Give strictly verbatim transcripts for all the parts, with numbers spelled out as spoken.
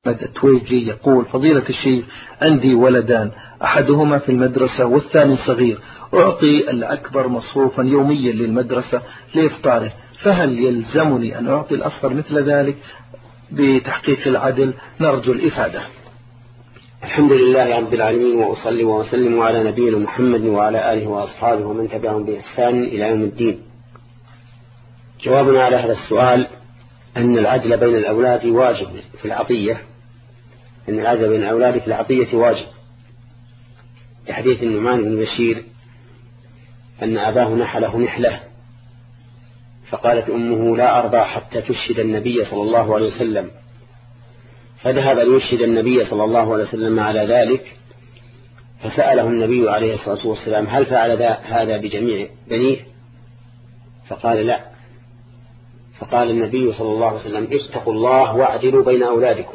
التويجي يقول: فضيلة الشيخ، عندي ولدان، أحدهما في المدرسة والثاني صغير، أعطي الأكبر مصروفا يوميا للمدرسة لإفطاره، فهل يلزمني أن أعطي الأصغر مثل ذلك بتحقيق العدل؟ نرجو الإفادة. الحمد لله رب العالمين، وأصلي وأسلم على نبينا محمد وعلى آله وأصحابه ومن تبعهم بإحسان إلى يوم الدين. جوابنا على هذا السؤال أن العدل بين الأولاد واجب في العطية، أن العدل بين الأولاد في العطية واجب، لحديث النعمان بن بشير أن أباه نحله نحلة فقالت أمه: لا أرضى حتى تشهد النبي صلى الله عليه وسلم، فذهب ليشهد النبي صلى الله عليه وسلم على ذلك، فسأله النبي عليه الصلاة والسلام: هل فعل هذا بجميع بنيه؟ فقال: لا. فقال النبي صلى الله عليه وسلم: اتقوا الله واعدلوا بين أولادكم.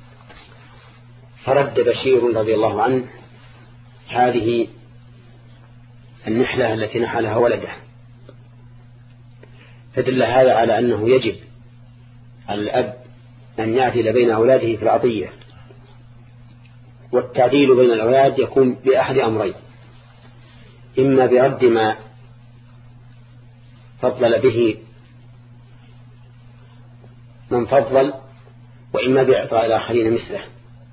فرد بشير رضي الله عنه هذه النحلة التي نحلها ولده، فدل هذا على أنه يجب على الأب أن يعدل بين أولاده في العطية، والتعديل بين الأولاد يكون بأحد أمرين: إما برد ما فضل به من فضل، وإما بإعطاء الآخرين مثله.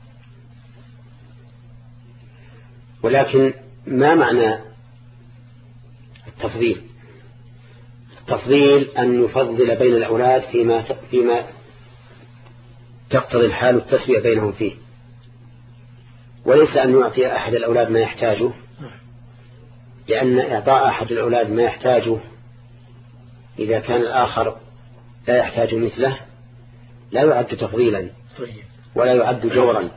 ولكن ما معنى التفضيل؟ التفضيل أن يفضل بين الأولاد فيما فيما تقتضي الحال التسوية بينهم فيه، وليس أن يعطي أحد الأولاد ما يحتاجه، لأن إعطاء أحد الأولاد ما يحتاجه إذا كان الآخر لا يحتاج مثله لا يعد تفضيلا ولا يعد جورا.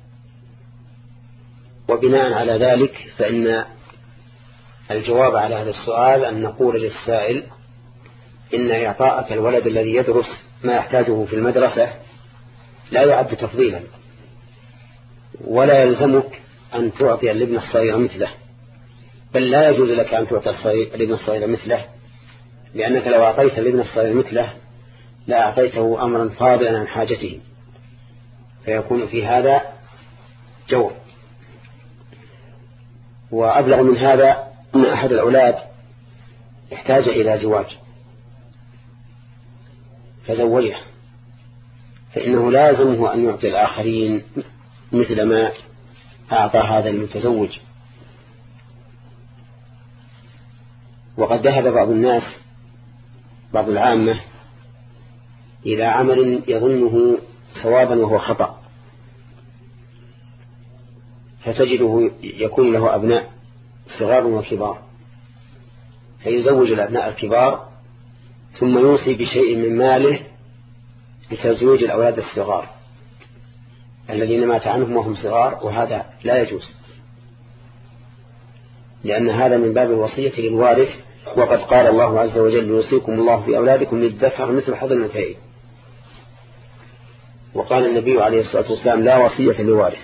وبناء على ذلك فإن الجواب على هذا السؤال أن نقول للسائل: إن إعطاءك الولد الذي يدرس ما يحتاجه في المدرسة لا يعد تفضيلا، ولا يلزمك أن تعطي الابن الصغير مثله، بل لا يجوز لك أن تعطي الابن الصغير مثله، لأنك لو أعطيت الابن الصغير مثله لا أعطيته أمرا فاضلا عن حاجته، فيكون في هذا جور. وأبلغ من هذا أن أحد الأولاد احتاج إلى زواج فزوجه، فإنه لازمه أن يعطي الآخرين مثل ما أعطى هذا المتزوج. وقد ذهب بعض الناس بعض العامة إلى عمل يظنه صوابا وهو خطأ، فتجده يكون له أبناء صغار وكبار، فيزوج الأبناء الكبار ثم يوصي بشيء من ماله لتزويج الأولاد الصغار الذين مات عنهم وهم صغار، وهذا لا يجوز، لأن هذا من باب الوصية للوارث. وقد قال الله عز وجل: يوصيكم الله في أولادكم للذكر مثل حظ الأنثيين. وقال النبي عليه الصلاة والسلام: لا وصية لوارث.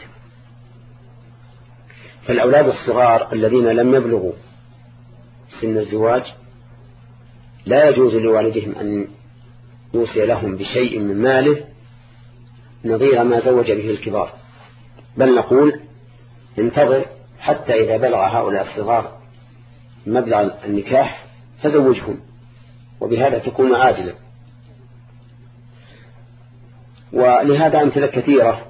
فالأولاد الصغار الذين لم يبلغوا سن الزواج لا يجوز لوالدهم أن يوصي لهم بشيء من ماله نظير ما زوج به الكبار، بل نقول: انتظر حتى إذا بلغ هؤلاء الصغار مبلغ النكاح فزوجهم، وبهذا تكون عادلا. ولهذا أمثلة كثيرة.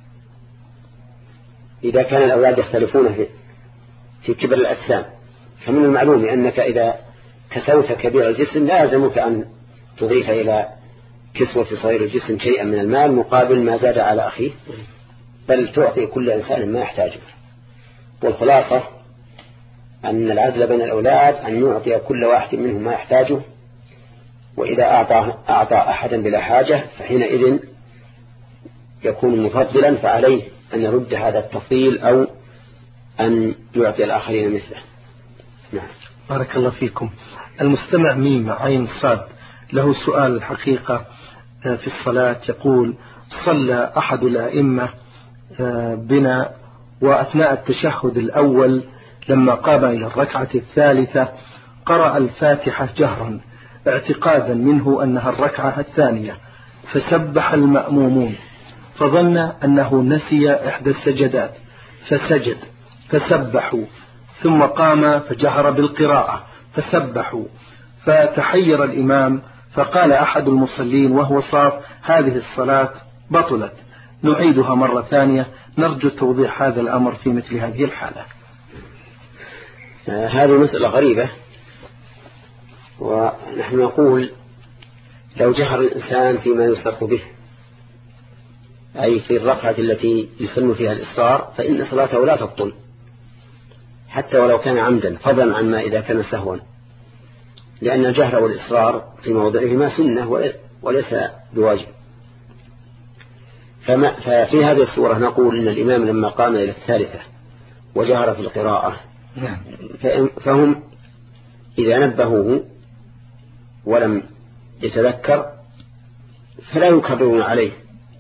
إذا كان الأولاد يختلفون في, في كبر الأجسام، فمن المعلوم أنك إذا كسوت كبير الجسم لازمك أن تضيف إلى كسوة صغير الجسم شيئا من المال مقابل ما زاد على أخيه، بل تعطي كل إنسان ما يحتاجه. والخلاصة أن العدل بين الأولاد أن يعطي كل واحد منهم ما يحتاجه، وإذا أعطى, أعطى أحدا بلا حاجة فحينئذ يكون مفضلا، فعليه أن يرد هذا التفضيل أو أن يعطي الآخرين مثله. نعم. بارك الله فيكم. المستمع ميم عين صاد له سؤال الحقيقة في الصلاة، يقول: صلى أحد الأئمة بنا، وأثناء التشهد الأول لما قام إلى الركعة الثالثة قرأ الفاتحة جهرا اعتقادا منه أنها الركعة الثانية، فسبح المأمومون فظن أنه نسي إحدى السجدات فسجد فسبحوا، ثم قام فجهر بالقراءة فسبحوا، فتحير الإمام فقال أحد المصلين وهو صاف: هذه الصلاة بطلت، نعيدها مرة ثانية، نرجو توضيح هذا الأمر في مثل هذه الحالة. آه هذه مسألة غريبة، ونحن نقول لو جهر الإنسان فيما يسر به، أي في الركعة التي يسن فيها الإصرار، فإن صلاته لا تبطل حتى ولو كان عمدا، فضلا عن ما إذا كان سهوا، لأن الجهر والإصرار في موضعهما سنة وليس بواجب. فما ففي هذه الصورة نقول إن الإمام لما قام إلى الثالثة وجهر في القراءة فهم إذا نبهوه ولم يتذكر فلا يكررون عليه،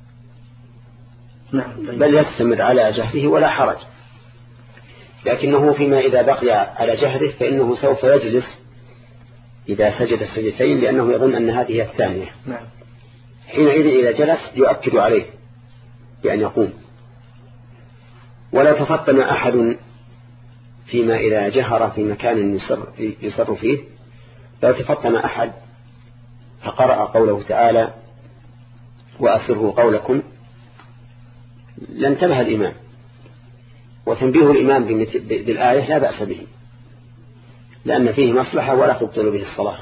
بل يستمر على جهره ولا حرج، لكنه فيما إذا بقي على جهره فإنه سوف يجلس إذا سجد السجدتين، لأنه يظن أن هذه هي الثانية. حينئذ إذا جلس يؤكد عليه بأن يقوم. ولا تفطن أحد فيما إذا جهر في مكان يسر, يسر فيه، لو تفطن أحد فقرأ قوله تعالى: وأسروا قولكم، لانتبه الإمام، وتنبيه الإمام بالآية لا بأس به، لأن فيه مصلحة ولا تبطل به الصلاة.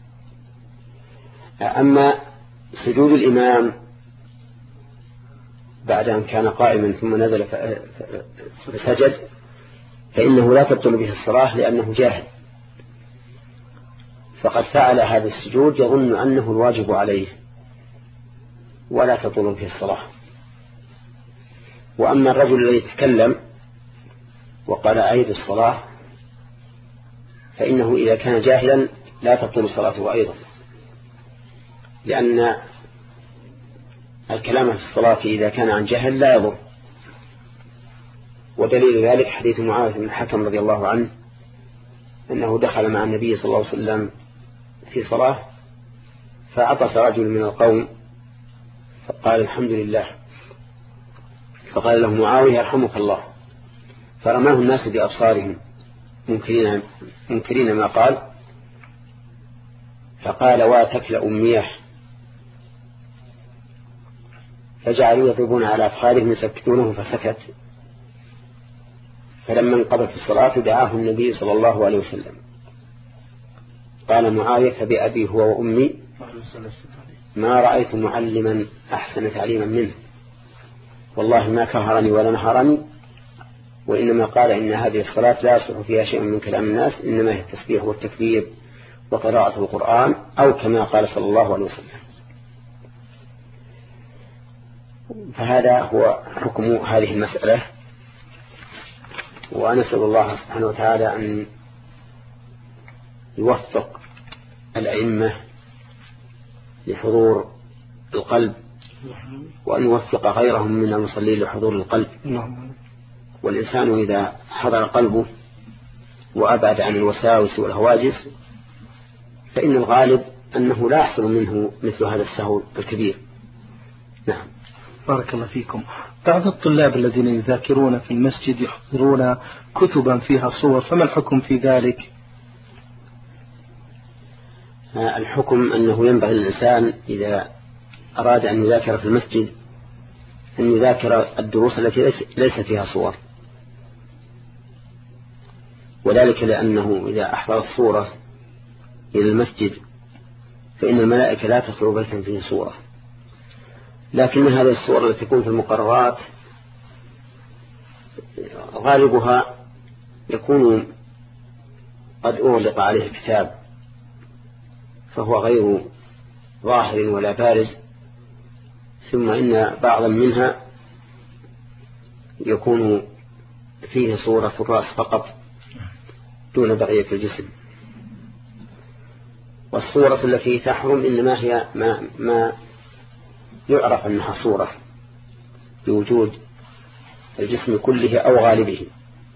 أما سجود الإمام بعد أن كان قائما ثم نزل فسجد فإنه لا تبطل به الصلاة، لأنه جاهل، فقد فعل هذا السجود يظن أنه الواجب عليه ولا تبطل به الصلاة. وأما الرجل الذي يتكلم وقال أعيد الصلاة فإنه إذا كان جاهلا لا تبطل صلاته أيضا، لأن الكلام في الصلاة إذا كان عن جهل لا يضر. ودليل ذلك حديث معاوية بن الحكم رضي الله عنه أنه دخل مع النبي صلى الله عليه وسلم في صلاة فعطس رجل من القوم فقال: الحمد لله. فقال له معاوية: يرحمك الله. فرماه الناس بأبصارهم منكرين, منكرين ما قال، فقال: واتك لأمية. فجعلوا يضربون على أفخارهم يسكتونه فسكت. فلما انقضت الصلاة دعاه النبي صلى الله عليه وسلم. قال معاوية: فبأبي هو وأمي ما رأيت معلما أحسن تعليما منه، والله ما كهرني ولا نهرني، وإنما قال إن هذه الصلاة لا يصلح فيها شيء من كلام الناس، إنما هي التسبيح والتكبير وقراءة القرآن، أو كما قال صلى الله عليه وسلم. فهذا هو حكم هذه المسألة، ونسأل الله سبحانه وتعالى أن يوفق الأئمة لحضور القلب، وأن يوفق غيرهم من المصلين لحضور القلب. والإنسان إذا حضر قلبه وأبعد عن الوساوس والهواجس فإن الغالب أنه لا يحصل منه مثل هذا السهو الكبير. نعم. بارك الله فيكم. بعض الطلاب الذين يذاكرون في المسجد يحضرون كتبا فيها صور، فما الحكم في ذلك؟ الحكم أنه ينبغي للإنسان إذا أراد أن يذاكر في المسجد أن يذاكر الدروس التي ليس فيها صور، وذلك لأنه إذا أحضر الصورة إلى المسجد فإن الملائكة لا تدخل بيتا فيه صورة، لكن هذه الصور التي تكون في المقررات غالبها يكون قد أغلق عليه الكتاب فهو غير ظاهر ولا بارز، ثم إن بعضا منها يكون فيه صورة الرأس فقط دون بقية الجسم. والصورة التي تحرم إنما هي ما, ما يعرف أنها صورة بوجود الجسم كله أو غالبه.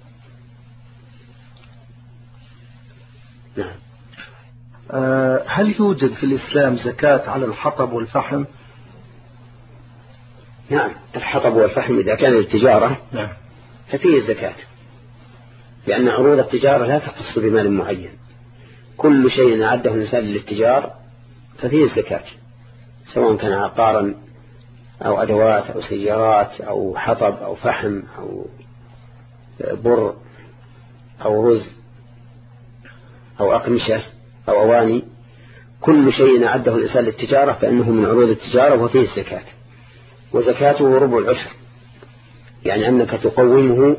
نعم. هل يوجد في الإسلام زكاة على الحطب والفحم؟ نعم، الحطب والفحم إذا كان للتجارة نعم ففيه الزكاة، لأن عروض التجارة لا تختص بمال معين، كل شيء أعده الإنسان للتجار ففيه الزكاة، سواء كان عقارا أو أدوات أو سيارات أو حطب أو فحم أو بر أو رز أو أقمشة أو أواني، كل شيء أعده الإنسان للتجارة فإنه من عروض التجارة وفيه الزكاة. وزكاته ربع العشر، يعني أنك تقومه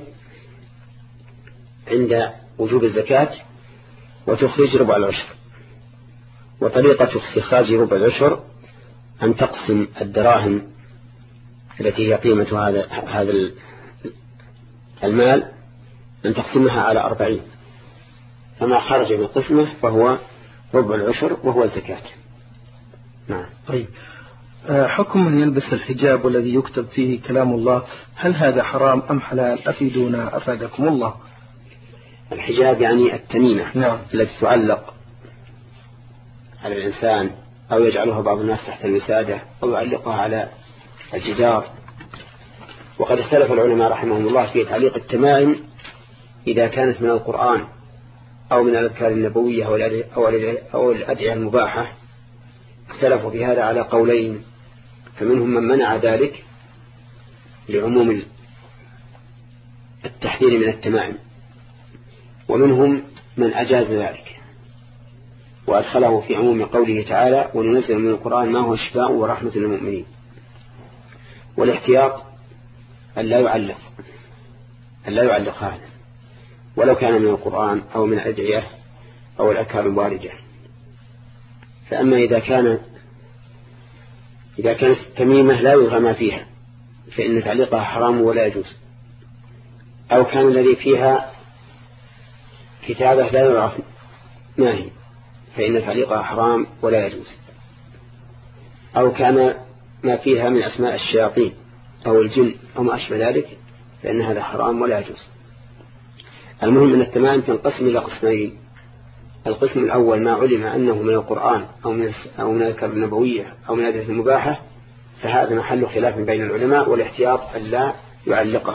عند وجوب الزكاة وتخرج ربع العشر. وطريقة استخراج ربع العشر أن تقسم الدراهم التي هي قيمة هذا هذا المال، أن تقسمها على أربعين، فما خرج من قسمه فهو ربع العشر وهو الزكاة. نعم. طيب، حكم من يلبس الحجاب والذي يكتب فيه كلام الله، هل هذا حرام أم حلال؟ أفيدونا أفادكم الله. الحجاب يعني التميمة نعم. التي تعلق على الإنسان أو يجعلها بعض الناس تحت الوسادة أو يعلقها على الجدار. وقد اختلف العلماء رحمهم الله في تعليق التمائم إذا كانت من القرآن أو من الأذكار النبوية أو الأدعية المباحة، اختلفوا في هذا على قولين، فمنهم من منع ذلك لعموم التحذير من التمائم، ومنهم من أجاز ذلك وأدخله في عموم قوله تعالى وننزل من القرآن ما هو شفاء ورحمة للمؤمنين. والاحتياط أن لا يعلق أن لا يعلق هذا ولو كان من القرآن أو من الأدعية أو الأذكار الواردة. فأما إذا كان إذا كانت التميمة لا يظهر ما فيها فإن تعليقها حرام ولا يجوز، أو كان الذي فيها كتابة لا يعرف ما هي فإن تعليقها حرام ولا يجوز، أو كان ما فيها من أسماء الشياطين أو الجن أو ما أشبه ذلك فإن هذا حرام ولا يجوز. المهم أن التمائم تنقسم إلى قسمين، القسم الأول ما علم أنه من القرآن أو من أو من الأذكار النبوية أو من الأدعية المباحة، فهذا محل خلاف بين العلماء والاحتياط ألا يعلقه.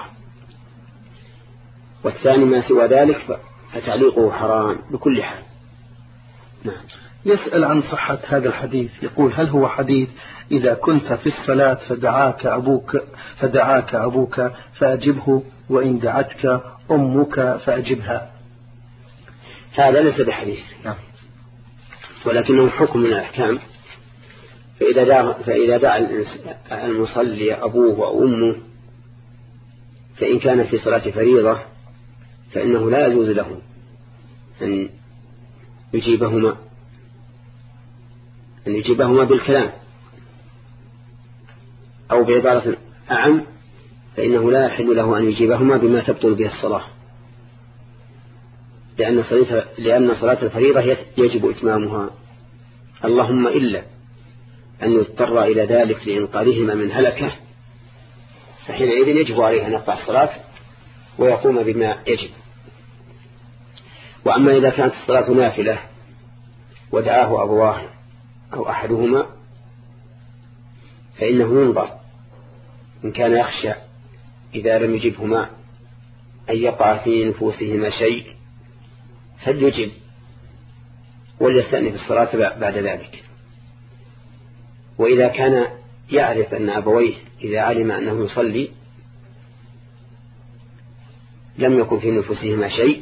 والثاني ما سوى ذلك فتعليقه حرام بكل حال. نعم. يسأل عن صحة هذا الحديث، يقول هل هو حديث إذا كنت في الصلاة فدعاك أبوك فدعاك أبوك فأجبه وإن دعتك أمك فأجبها؟ هذا ليس بحديث، نعم. ولكنه حكم من الأحكام. فإذا دعا, فإذا دعا المصلي أبوه وأمه فإن كان في صلاة فريضة فإنه لا يجوز له أن يجيبهما أن يجيبهما بالكلام، أو بعبارة أعم فإنه لا يحل له أن يجيبهما بما تبطل به الصلاة، لأن صلاة لأن صلاة الفريضة يجب إتمامها، اللهم إلا أن يضطر إلى ذلك لإنقاذهما من هلكة، فحينئذ يجب عليه أن يقطع الصلاة ويقوم بما يجب. وأما إذا كانت الصلاة نافلة ودعاه أبواه أو أحدهما فإنه ينظر إن كان يخشى إذا لم يجبهما أن يقع في نفوسهما شيء فليجب وليستأنف الصلاة بعد ذلك. وإذا كان يعرف أن أبويه إذا علم أنه يصلي لم يكن في نفوسهما شيء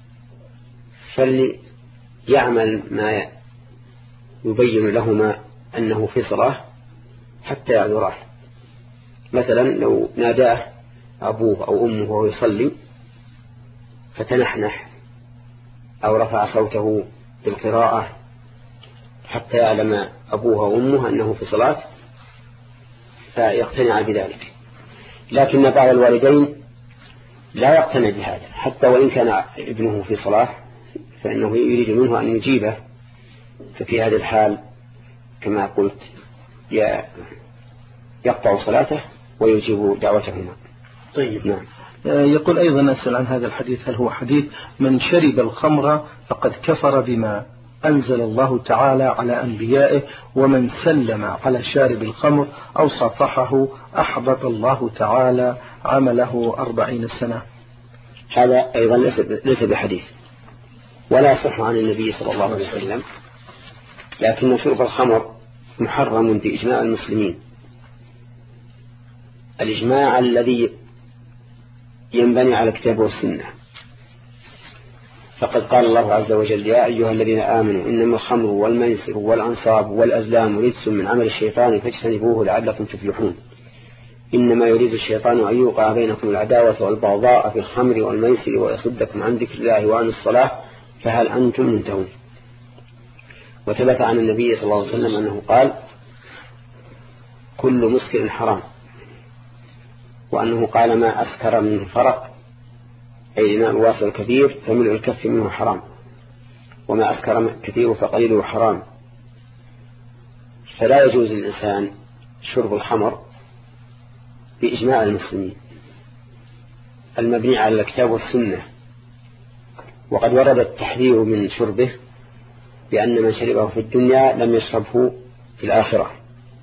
فليعمل ما يبين لهما أنه في صلاة حتى يعذراه. مثلا لو ناداه أبوه أو أمه وهو يصلي فتنحنح أو رفع صوته بالقراءة حتى يعلم أبوه وأمه أنه في صلاة فيقتنع بذلك. لكن بعض الوالدين لا يقتنع بهذا حتى وإن كان ابنه في صلاة فإنه يريد منه أن يجيبه، ففي هذه الحال كما قلت يقطع صلاته ويجيب دعوتهما. طيب. نعم. يقول أيضا أسأل عن هذا الحديث، هل هو حديث من شرب الخمر فقد كفر بما أنزل الله تعالى على أنبيائه: ومن سلم على شارب الخمر أو صافحه أحبط الله تعالى عمله أربعين سنة. هذا أيضا ليس بحديث ولا صح عن النبي صلى الله عليه وسلم، لكن شرب الخمر محرم بإجماع المسلمين، الإجماع الذي ينبني على الكتاب والسنة. فقد قال الله عز وجل: يا أيها الذين آمنوا إنما الخمر والميسر والأنصاب والأزلام رجس من عمل الشيطان فاجتنبوه لعلكم تفلحون. إنما يريد الشيطان أن يوقع بينكم العداوة والبغضاء في الخمر والميسر ويصدكم عن ذكر الله وعن الصلاة فهل أنتم منتهون. وثبت عن النبي صلى الله عليه وسلم أنه قال: كل مسكر حرام، وأنه قال: ما أسكر منه فرق، أي إناء الواصل الكبير فملء الكف منه حرام، وما أسكر كثير فقليله حرام. فلا يجوز للإنسان شرب الخمر بإجماع المسلمين المبني على الكتاب والسنة. وقد ورد التحذير من شربه بأن من شربه في الدنيا لم يشربه في الآخرة.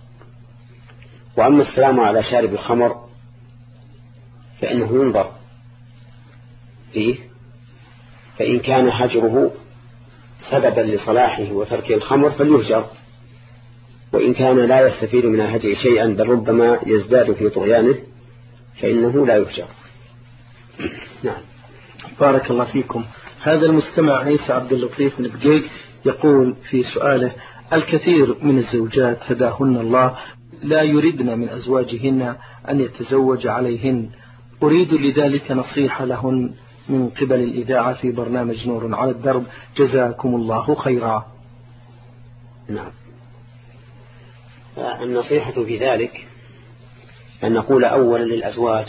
وأما السلام على شارب الخمر فإنه ينظر فيه، فإن كان هجره سببا لصلاحه وترك الخمر فليهجر، وإن كان لا يستفيد من الهجر شيئا بل ربما يزداد في طغيانه فإنه لا يهجر. نعم. بارك الله فيكم. هذا المستمع عيسى عبد اللطيف من بقيق يقول في سؤاله: الكثير من الزوجات هداهن الله لا يردن من أزواجهن أن يتزوج عليهن، أريد لذلك نصيحة لهن من قبل الإذاعة في برنامج نور على الدرب، جزاكم الله خيرا. نعم. النصيحة في ذلك أن نقول أولا للأزواج: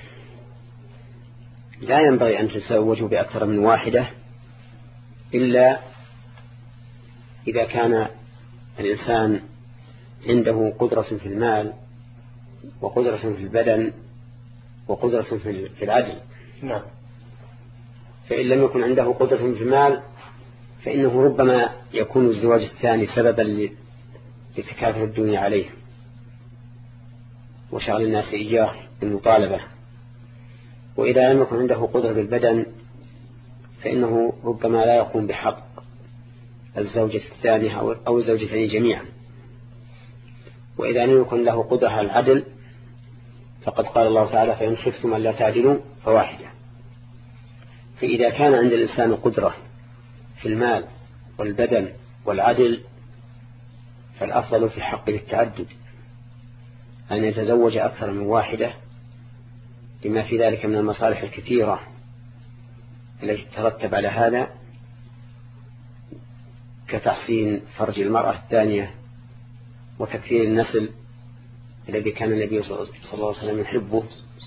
لا ينبغي أن تتزوجوا بأكثر من واحدة إلا إذا كان الإنسان عنده قدرة في المال وقدرة في البدن وقدرة في العدل. نعم. فإن لم يكن عنده قدرة في المال فإنه ربما يكون الزواج الثاني سببا لتكاثر الدنيا عليه وشغل الناس إياه بالمطالبة. وإذا لم يكن عنده قدرة بالبدن فإنه ربما لا يقوم بحق الزوجة الثانية أو الزوجتين جميعا. وإذا لم يكن له قدرة على العدل فقد قال الله تعالى: فإن خفتم ألا تعدلوا فواحدة. فإذا كان عند الإنسان قدرة في المال والبدن والعدل فالأفضل في حقه التعدد، أن يتزوج أكثر من واحدة لما في ذلك من المصالح الكثيرة التي تترتب على هذا، كتحسين فرج المرأة الثانية وتكثير النسل الذي كان النبي صلى الله عليه وسلم يحبه،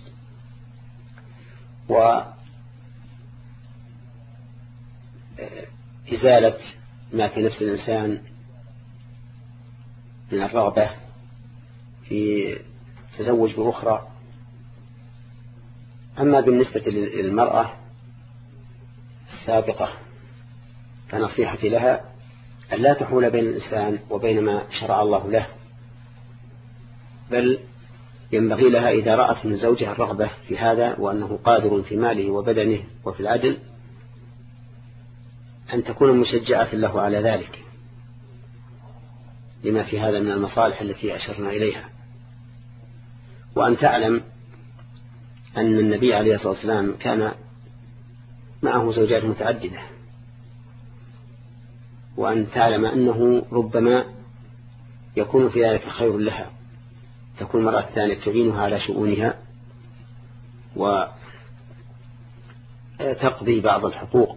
وإزالة ما في نفس الإنسان من الرغبة في تزوج بأخرى. أما بالنسبة للمرأة السابقة فنصيحتي لها أن لا تحول بين الإنسان وبين ما شرع الله له، بل ينبغي لها إذا رأت من زوجها الرغبة في هذا وأنه قادر في ماله وبدنه وفي العدل أن تكون مشجعة له على ذلك، لما في هذا من المصالح التي أشرنا إليها. وأن تعلم أن النبي عليه الصلاة والسلام كان معه زوجات متعددة، وأن تعلم أنه ربما يكون في ذلك خير لها، تكون المرأة الثانية تعينها على شؤونها وتقضي بعض الحقوق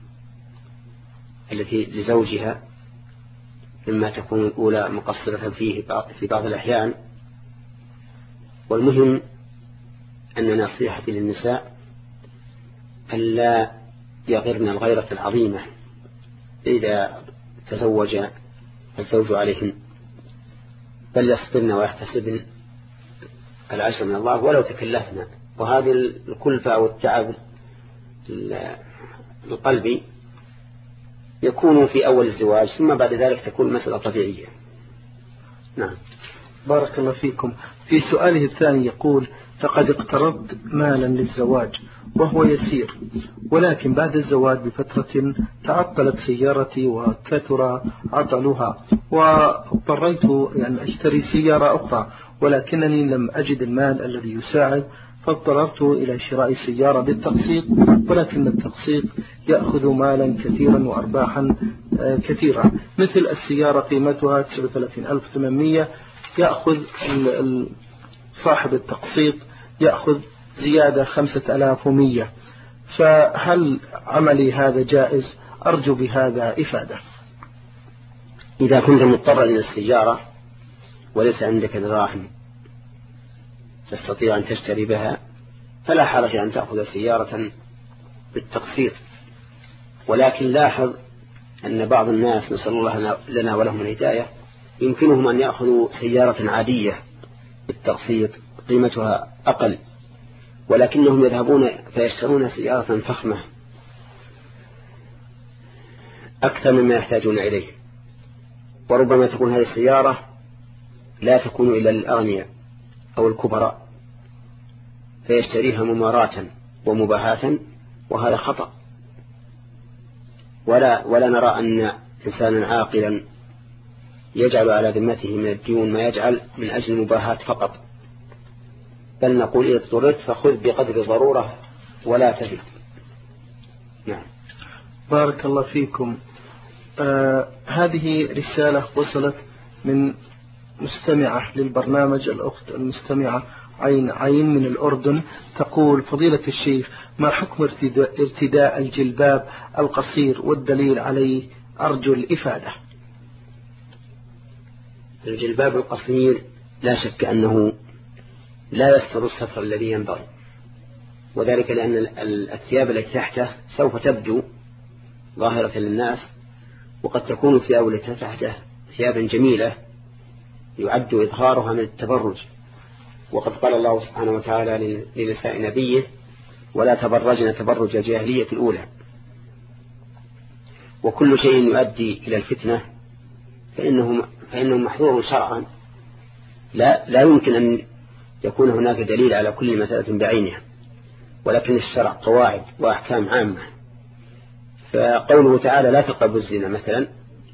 التي لزوجها مما تكون الأولى مقصرة فيه في بعض الأحيان. والمهم أن نصيحتي للنساء ألا يغرن الغيرة العظيمة إذا تزوج الزوج عليهن، بل يصبرن ويحتسبن العشر من الله ولو تكلفنا. وهذه الكلفة والتعب القلبي يكون في أول الزواج، ثم بعد ذلك تكون مسألة طبيعية. نعم. بارك الله فيكم. في سؤاله الثاني يقول: فقد اقترضت مالا للزواج وهو يسير، ولكن بعد الزواج بفترة تعطلت سيارتي وكثر عطلها، واضطريت أن أشتري سيارة أخرى، ولكنني لم أجد المال الذي يساعد، فاضطررت إلى شراء سيارة بالتقسيط، ولكن التقسيط يأخذ مالا كثيرا وأرباحا كثيرة، مثل السيارة قيمتها تسعة وثلاثين ألف وثمانمائة، يأخذ صاحب التقسيط يأخذ زيادة خمسة آلاف ومية، فهل عملي هذا جائز؟ أرجو بهذا إفادة. إذا كنت مضطرا إلى السيارة وليس عندك دراهم تستطيع أن تشتري بها، فلا حرج أن تأخذ سيارة بالتقسيط، ولكن لاحظ أن بعض الناس، نسأل الله لنا ولهم الهداية، يمكنهم أن يأخذوا سيارة عادية بالتقسيط قيمتها أقل، ولكنهم يذهبون فيشترون سيارة فخمة أكثر مما يحتاجون إليه، وربما تكون هذه السيارة لا تكون إلى الأغنياء أو الكبراء، فيشتريها مماراة ومباهاة، وهذا خطأ. ولا, ولا نرى أن إنسانا عاقلا يجعل على ذمته من الديون ما يجعل من أجل المباهاة فقط، بل نقول إذا اضطررت فخذ بقدر ضرورة ولا تزد. نعم. بارك الله فيكم. آه هذه رسالة وصلت من مستمعة للبرنامج، الأخت المستمعة عين عين من الأردن، تقول: فضيلة الشيخ، ما حكم ارتداء, ارتداء الجلباب القصير والدليل عليه؟ أرجو الإفادة. الجلباب القصير لا شك أنه لا يستر الستر الذي ينبغي، وذلك لأن الثياب التي تحته سوف تبدو ظاهرة للناس، وقد تكون الثياب التي تحته ثيابا جميلة يعد إظهارها من التبرج، وقد قال الله سبحانه وتعالى لنساء نبيه: ولا تبرجن تبرج الجاهلية الأولى. وكل شيء يؤدي إلى الفتنة فإنه, فإنه محظور شرعا، لا, لا يمكن أن يكون هناك دليل على كل مسألة بعينها، ولكن الشرع قواعد وأحكام عامة. فقوله تعالى: لا تقربوا الزنا مثلا،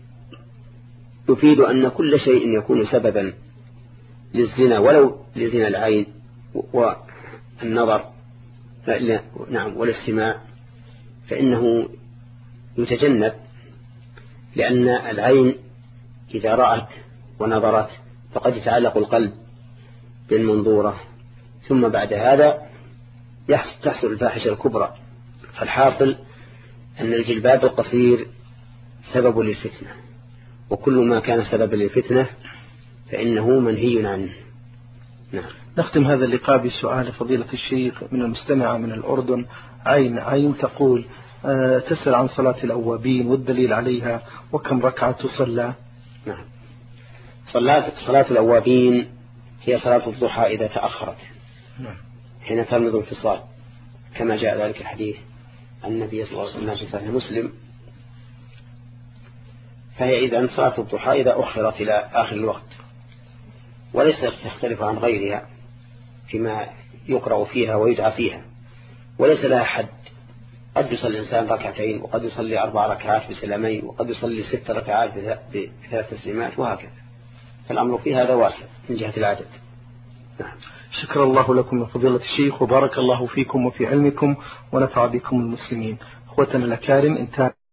يفيد أن كل شيء يكون سببا للزنا ولو لزنا العين والنظر نعم والاستماع، فإنه يتجنب، لأن العين إذا رأت ونظرت فقد يتعلق القلب بالمنظورة، ثم بعد هذا تحصل الفاحشة الكبرى. فالحاصل أن الجلباب القصير سبب للفتنة، وكل ما كان سببا للفتنة فإنه منهي عنه. نعم. نختم هذا اللقاء بسؤال فضيلة الشيخ من المستمعة من الأردن عين عين، تقول: أه تسأل عن صلاة الأوابين والدليل عليها، وكم ركعة تصلى؟ نعم. صلاة, صلاة الأوابين هي صلاة الضحى إذا تأخرت، نعم، حين ترمض الفصال، كما جاء ذلك الحديث النبي صلى الله عليه وسلم في صحيح مسلم. فهي إذا صلاة الضحى إذا أخرت إلى آخر الوقت، وليس تختلف عن غيرها فيما يقرأ فيها ويدعى فيها، وليس لها حد. قد يصلي الإنسان ركعتين، وقد يصلي أربع ركعات بسلامين، وقد يصلي ست ركعات بثلاث تسليمات، وهكذا. فالأمر في هذا واسع من جهة العدد. نعم. شكر الله لكم يا فضيلة الشيخ، وبارك الله فيكم وفي علمكم، ونفع بكم المسلمين. أخوتنا الأكارم، انتهى